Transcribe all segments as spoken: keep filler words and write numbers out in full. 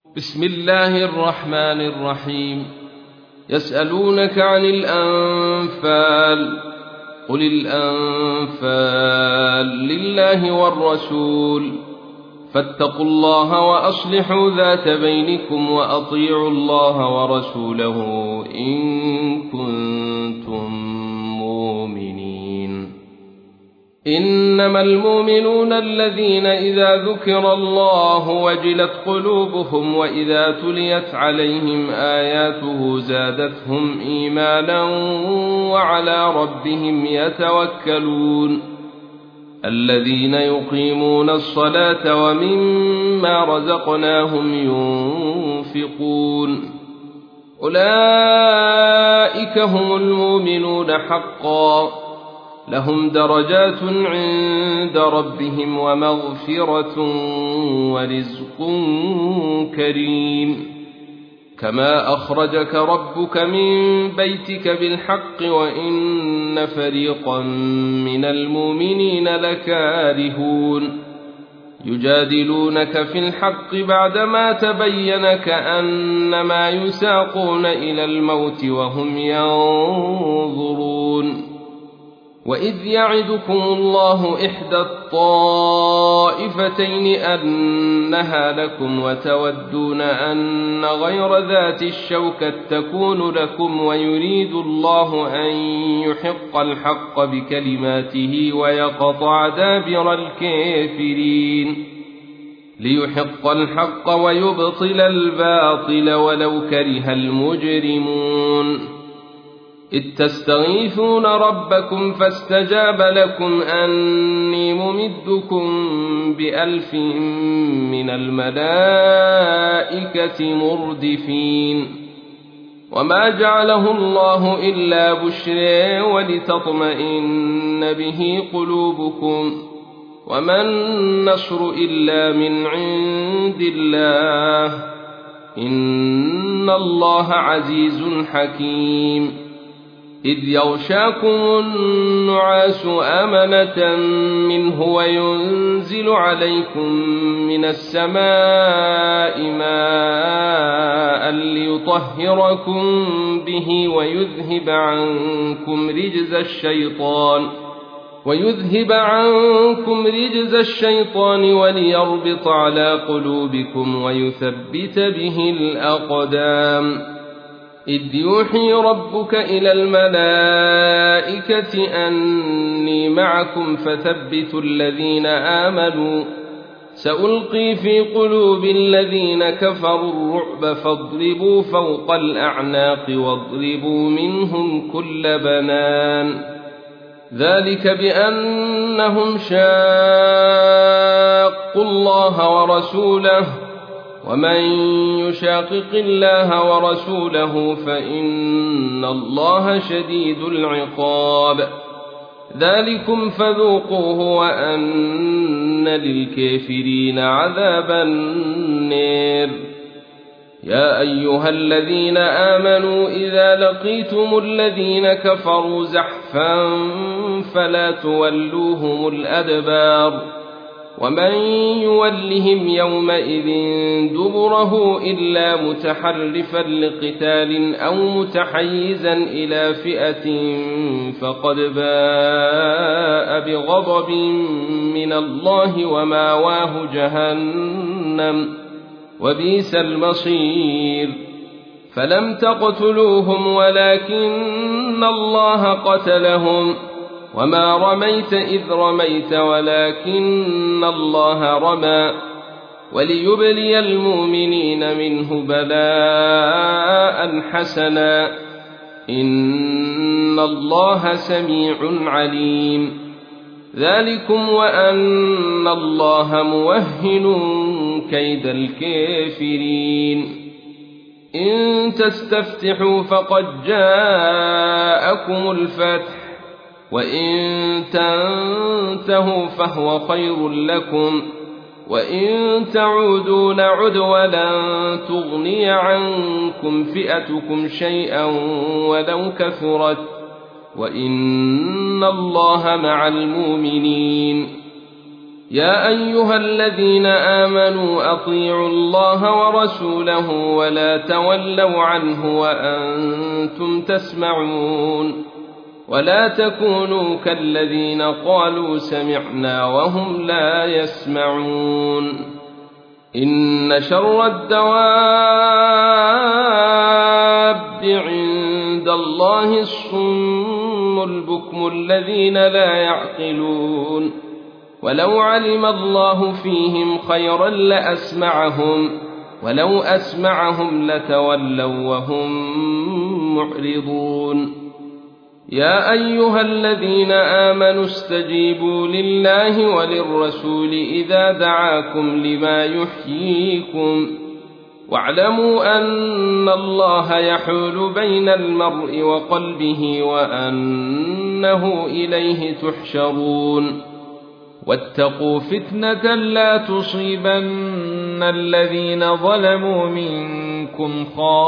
بسم الله الرحمن الرحيم. يسألونك عن الأنفال قل الأنفال لله والرسول فاتقوا الله وأصلحوا ذات بينكم وأطيعوا الله ورسوله إن كنتم مؤمنين. إنما المؤمنون الذين إذا ذكر الله وجلت قلوبهم وإذا تليت عليهم آياته زادتهم إيمانا وعلى ربهم يتوكلون. الذين يقيمون الصلاة ومما رزقناهم ينفقون أولئك هم المؤمنون حقا لهم درجات عند ربهم ومغفرة ورزق كريم. كما أخرجك ربك من بيتك بالحق وإن فريقا من المؤمنين لكارهون. يجادلونك في الحق بعدما تبين كأنما يساقون إلى الموت وهم ينظرون. وإذ يعدكم الله إحدى الطائفتين أنها لكم وتودون أن غير ذات الشوكة تكون لكم ويريد الله أن يحق الحق بكلماته ويقطع دابر الكافرين. ليحق الحق ويبطل الباطل ولو كره المجرمون. إذ تستغيثون ربكم فاستجاب لكم أني ممدكم بألف من الملائكة مردفين. وما جعله الله إلا بشرى ولتطمئن به قلوبكم وما النصر إلا من عند الله إن الله عزيز حكيم. إذ يغشاكم النعاس أمنة منه وينزل عليكم من السماء ماء ليطهركم به ويذهب عنكم رجز الشيطان ويذهب عنكم رجز الشيطان وليربط على قلوبكم ويثبت به الأقدام. إذ يوحي ربك إلى الملائكة أني معكم فثبتوا الذين آمنوا سألقي في قلوب الذين كفروا الرعب فاضربوا فوق الأعناق واضربوا منهم كل بنان. ذلك بأنهم شاقوا الله ورسوله ومن يشاقق الله ورسوله فإن الله شديد العقاب. ذلكم فذوقوه وأن للكافرين عذاب النار. يا أيها الذين آمنوا إذا لقيتم الذين كفروا زحفا فلا تولوهم الأدبار ومن يولهم يومئذ دبره إلا متحرفا لقتال أو متحيزا إلى فئة فقد باء بغضب من الله وماواه جهنم وبئس المصير. فلم تقتلوهم ولكن الله قتلهم وما رميت إذ رميت ولكن الله رمى وليبلي المؤمنين منه بلاء حسنا إن الله سميع عليم. ذلكم وأن الله موهن كيد الكافرين. إن تستفتحوا فقد جاءكم الفتح وإن تنتهوا فهو خير لكم وإن تعودوا نعد ولن تغني عنكم فئتكم شيئا ولو كثرت وإن الله مع المؤمنين. يا أيها الذين آمنوا أطيعوا الله ورسوله ولا تولوا عنه وأنتم تسمعون ولا تكونوا كالذين قالوا سمعنا وهم لا يسمعون إن شر الدواب عند الله الصم البكم الذين لا يعقلون ولو علم الله فيهم خيرا لأسمعهم ولو أسمعهم لتولوا وهم معرضون يا أيها الذين آمنوا استجيبوا لله وللرسول إذا دعاكم لما يحييكم واعلموا أن الله يحول بين المرء وقلبه وأنه إليه تحشرون واتقوا فتنة لا تصيبن الذين ظلموا منكم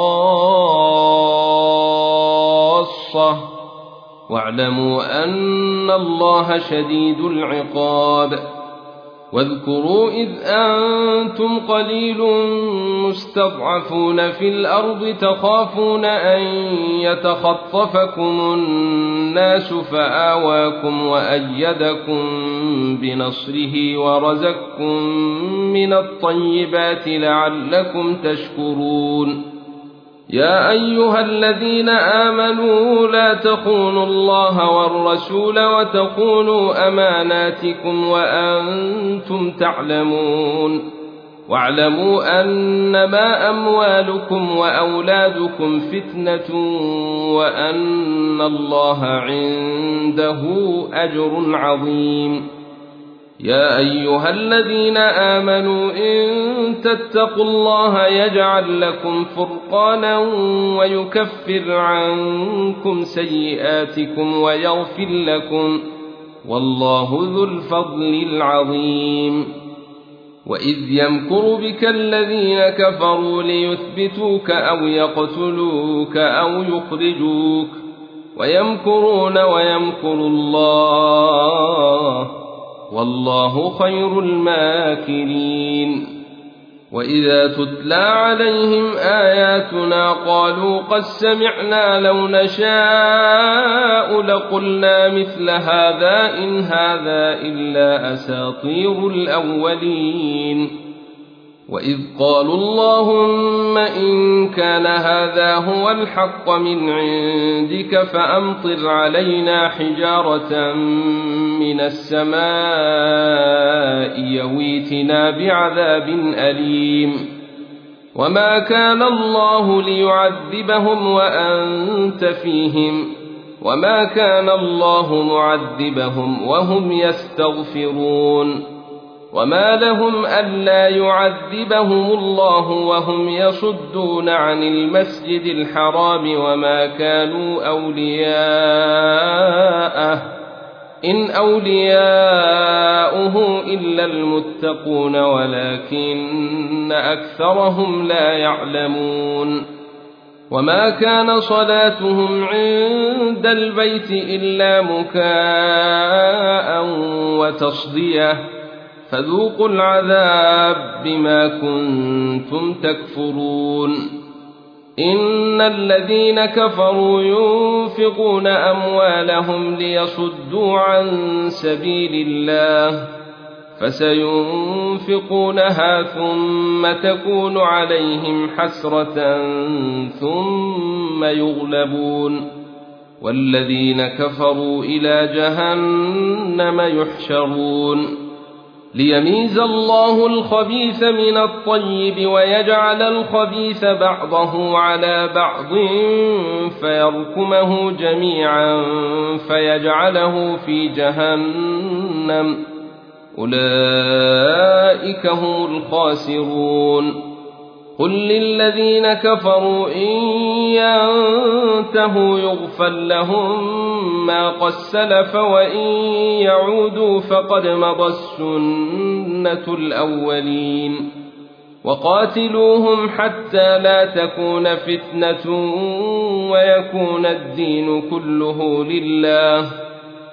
خاصة واعلموا أن الله شديد العقاب واذكروا إذ أنتم قليل مستضعفون في الأرض تخافون أن يتخطفكم الناس فآواكم وأيدكم بنصره ورزقكم من الطيبات لعلكم تشكرون يا أيها الذين آمنوا لا تخونوا الله والرسول وتخونوا أماناتكم وأنتم تعلمون واعلموا أنما أموالكم وأولادكم فتنة وأن الله عنده أجر عظيم يا أيها الذين آمنوا إن تتقوا الله يجعل لكم فرقانا ويكفر عنكم سيئاتكم ويغفر لكم والله ذو الفضل العظيم وإذ يمكر بك الذين كفروا ليثبتوك أو يقتلوك أو يخرجوك ويمكرون ويمكر الله والله خير الماكرين وإذا تتلى عليهم آياتنا قالوا قد سمعنا لو نشاء لقلنا مثل هذا إن هذا إلا أساطير الأولين وإذ قالوا اللهم إن كان هذا هو الحق من عندك فأمطر علينا حجارة من السماء يويتنا بعذاب أليم وما كان الله ليعذبهم وأنت فيهم وما كان الله معذبهم وهم يستغفرون وما لهم ألا يعذبهم الله وهم يصدون عن المسجد الحرام وما كانوا أولياءه إن أولياؤه إلا المتقون ولكن أكثرهم لا يعلمون وما كان صلاتهم عند البيت إلا مكاء وتصدية فذوقوا العذاب بما كنتم تكفرون إن الذين كفروا ينفقون أموالهم ليصدوا عن سبيل الله فسينفقونها ثم تكون عليهم حسرة ثم يغلبون والذين كفروا إلى جهنم يحشرون ليميز الله الخبيث من الطيب ويجعل الخبيث بعضه على بعض فيركمه جميعا فيجعله في جهنم أولئك هم الخاسرون قل للذين كفروا إن ينتهوا يغفر لهم ما قد سلف وإن يعودوا فقد مضت سنة الأولين وقاتلوهم حتى لا تكون فتنة ويكون الدين كله لله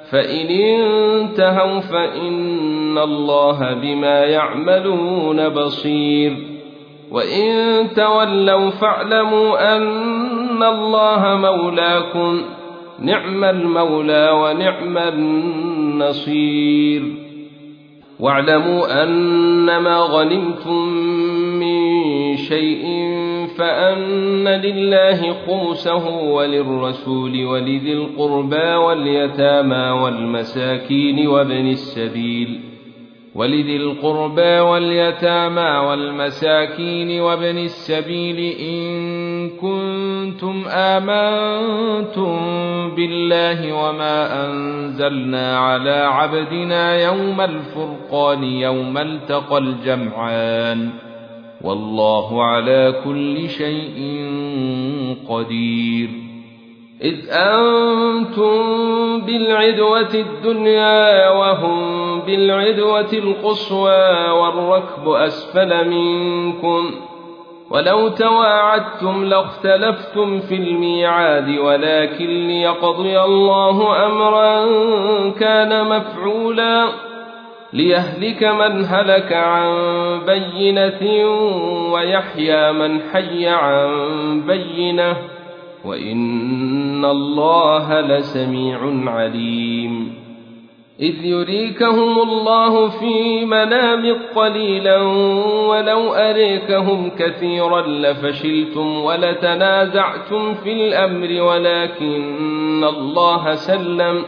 فإن انتهوا فإن الله بما يعملون بصير وإن تولوا فاعلموا أن الله مولاكم نعم المولى ونعم النصير واعلموا أنما غنمتم من شيء فأن لله خمسه وللرسول ولذي القربى واليتامى والمساكين وابن السبيل ولذي القربى واليتامى والمساكين وابن السبيل إن كنتم آمنتم بالله وما أنزلنا على عبدنا يوم الفرقان يوم التقى الجمعان والله على كل شيء قدير إذ أنتم بالعدوة الدنيا وهم بالعدوة القصوى والركب أسفل منكم ولو تواعدتم لاختلفتم في الميعاد ولكن ليقضي الله أمرا كان مفعولا ليهلك من هلك عن بينة ويحيى من حي عن بينة وإن الله لسميع عليم إذ يريكهم الله في منامك قليلا ولو أريكهم كثيرا لفشلتم ولتنازعتم في الأمر ولكن الله سلم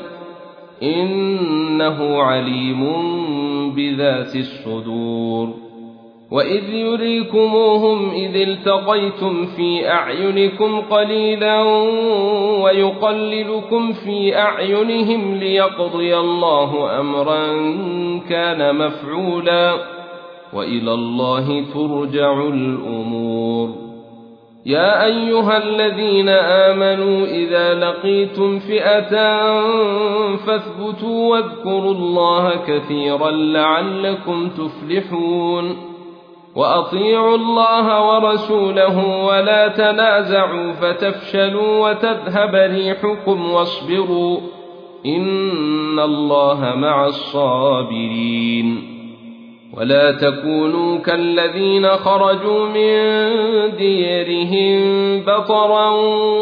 إنه عليم بذات الصدور وإذ يريكموهم إذ التقيتم في أعينكم قليلا ويقللكم في أعينهم ليقضي الله أمرا كان مفعولا وإلى الله ترجع الأمور يا أيها الذين آمنوا إذا لقيتم فئة فاثبتوا واذكروا الله كثيرا لعلكم تفلحون وأطيعوا الله ورسوله ولا تنازعوا فتفشلوا وتذهب ريحكم واصبروا إن الله مع الصابرين ولا تكونوا كالذين خرجوا من ديرهم بطرا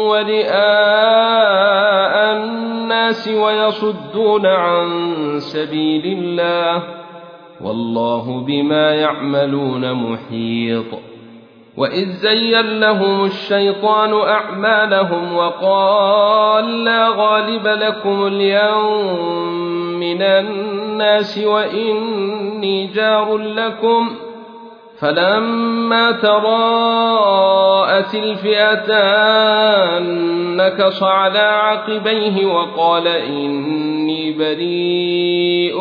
ورئاء الناس ويصدون عن سبيل الله والله بما يعملون محيط وإذ زين لهم الشيطان أعمالهم وقال لا غالب لكم اليوم من الناس وإني جار لكم فلما تراءت الفئتان نكص على عقبيه وقال إني بريء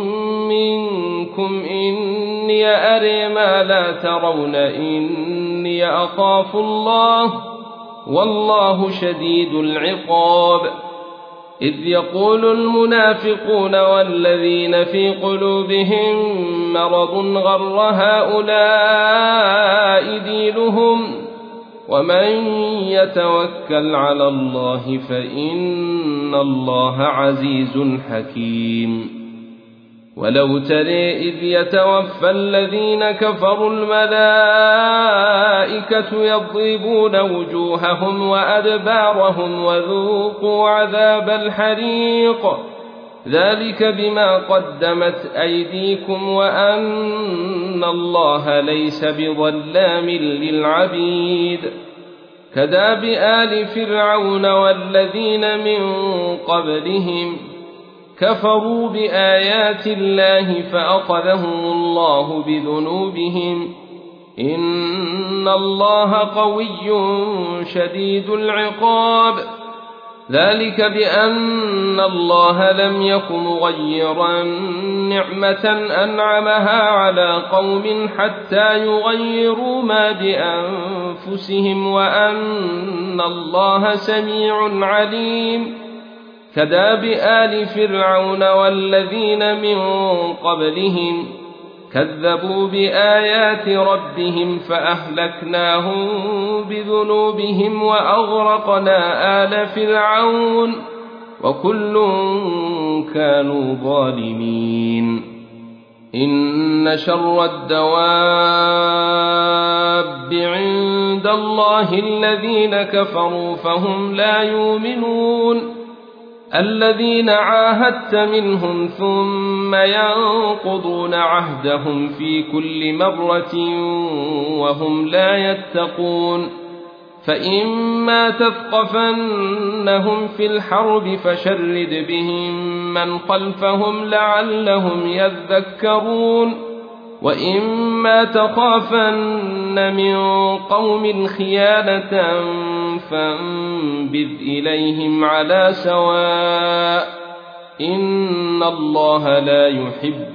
منكم إني أرى ما لا ترون إني أخاف الله والله شديد العقاب إذ يقول المنافقون والذين في قلوبهم مرض غر هؤلاء دينهم ومن يتوكل على الله فإن الله عزيز حكيم ولو ترى إذ يتوفى الذين كفروا الملائكة يضربون وجوههم وأدبارهم وذوقوا عذاب الحريق ذلك بما قدمت أيديكم وأن الله ليس بظلام للعبيد كداب آل فرعون والذين من قبلهم كفروا بآيات الله فأخذهم الله بذنوبهم إن الله قوي شديد العقاب ذلك بأن الله لم يك مغيرا نعمة أنعمها على قوم حتى يغيروا ما بأنفسهم وأن الله سميع عليم كداب آل فرعون والذين من قبلهم كذبوا بآيات ربهم فأهلكناهم بذنوبهم وأغرقنا آل فرعون وكل كانوا ظالمين. إن شر الدواب عند الله الذين كفروا فهم لا يؤمنون، الذين عاهدت منهم ثم ينقضون عهدهم في كل مرة وهم لا يتقون. فإما تثقفنهم في الحرب فشرد بهم من خلفهم لعلهم يذكرون، وإما تخافن من قوم خيانة فانبذ إليهم على سواء، إن الله لا يحب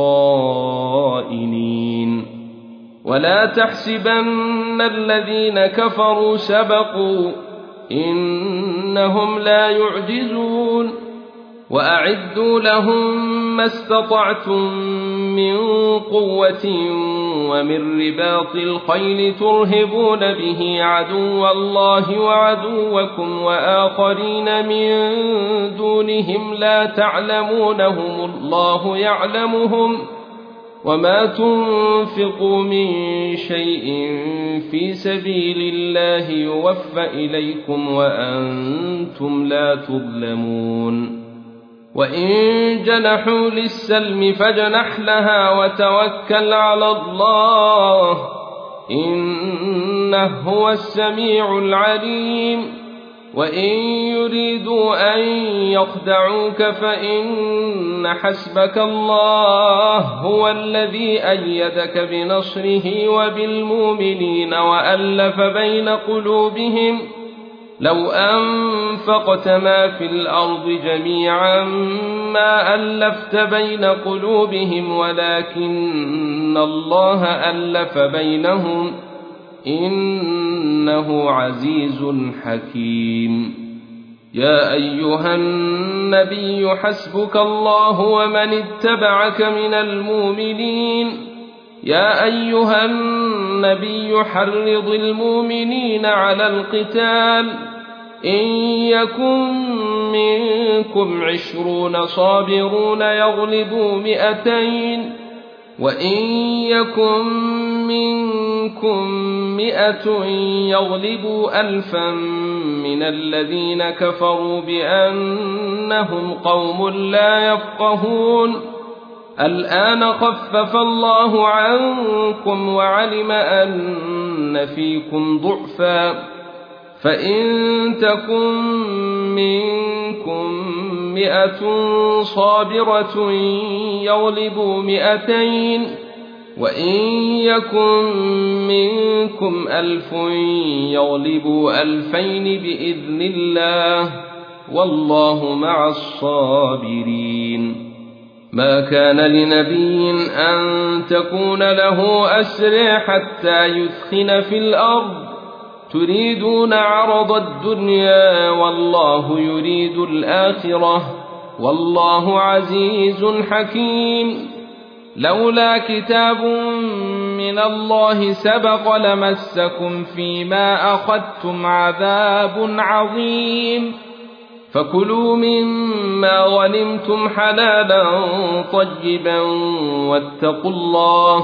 الخائنين. ولا تحسبن الذين كفروا سبقوا، إنهم لا يعجزون. وأعدوا لهم ما استطعتم من قوة ومن رباط الخيل ترهبون به عدو الله وعدوكم وآخرين من دونهم لا تعلمونهم الله يعلمهم، وما تنفقوا من شيء في سبيل الله يوفى إليكم وأنتم لا تظلمون. وإن جنحوا للسلم فاجنح لها وتوكل على الله، إنه هو السميع العليم. وإن يريدوا أن يخدعوك فإن حسبك الله هو الذي أيدك بنصره وبالمؤمنين وألف بين قلوبهم، لو أنفقت ما في الأرض جميعا ما ألفت بين قلوبهم ولكن الله ألف بينهم، إنه عزيز حكيم. يا أيها النبي حسبك الله ومن اتبعك من المؤمنين. يا أيها النبي حرض المؤمنين على القتال، إن يكن منكم عشرون صابرون يغلبوا مئتين، وإن يكن منكم مئة يغلبوا ألفا من الذين كفروا بأنهم قوم لا يفقهون. الآن خفف الله عنكم وعلم أن فيكم ضعفا، فإن تكن منكم مئة صابرة يغلبوا مئتين، وإن يكن منكم ألف يغلبوا ألفين بإذن الله، والله مع الصابرين. ما كان لنبي أن تكون له أسرى حتى يثخن في الأرض، تريدون عرض الدنيا والله يريد الآخرة، والله عزيز حكيم. لولا كتاب من الله سبق لمسكم فيما أخذتم عذاب عظيم، فكلوا مما غنمتم حلالا طيبا واتقوا الله،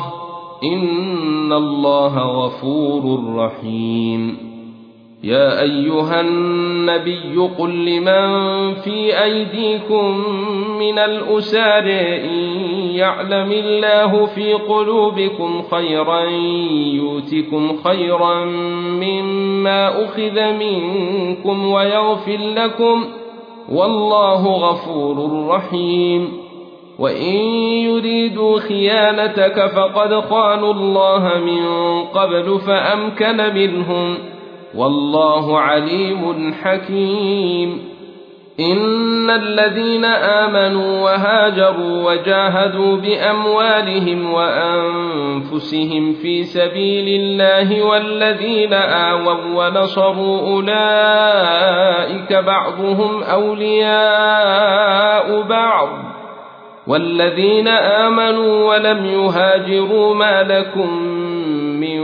إن الله غفور رحيم. يا أيها النبي قل لمن في أيديكم من الأسار إن يعلم الله في قلوبكم خيرا يؤتكم خيرا مما أخذ منكم ويغفر لكم، والله غفور رحيم. وإن يريدوا خيانتك فقد خانوا الله من قبل فأمكن منهم، والله عليم حكيم. إن الذين آمنوا وهاجروا وجاهدوا بأموالهم وأنفسهم في سبيل الله والذين آووا ونصروا أولئك بعضهم أولياء بعض، والذين آمنوا ولم يهاجروا ما لكم من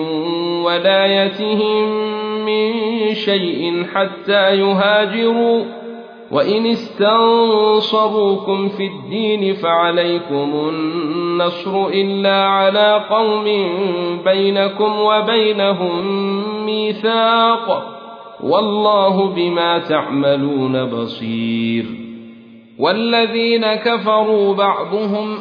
ولايتهم من شيء حتى يهاجروا، وإن استنصروكم في الدين فعليكم النصر إلا على قوم بينكم وبينهم ميثاق والله بما تعملون بصير والذين كفروا بعضهم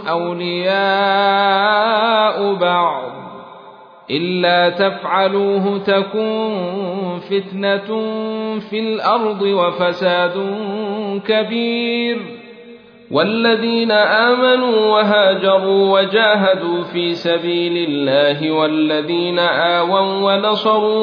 أولياء بعض إلا تفعلوه تكن فتنة في الأرض وفساد كبير والذين آمنوا وهاجروا وجاهدوا في سبيل الله والذين آووا ونصروا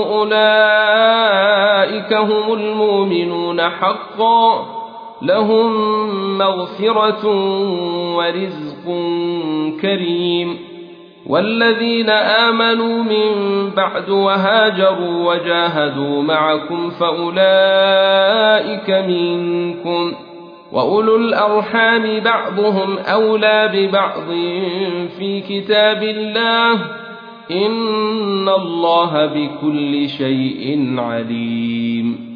أولئك هم المؤمنون حقا لهم مغفرة ورزق كريم والذين آمنوا من بعد وهاجروا وجاهدوا معكم فأولئك منكم وأولو الأرحام بعضهم أولى ببعض في كتاب الله إن الله بكل شيء عليم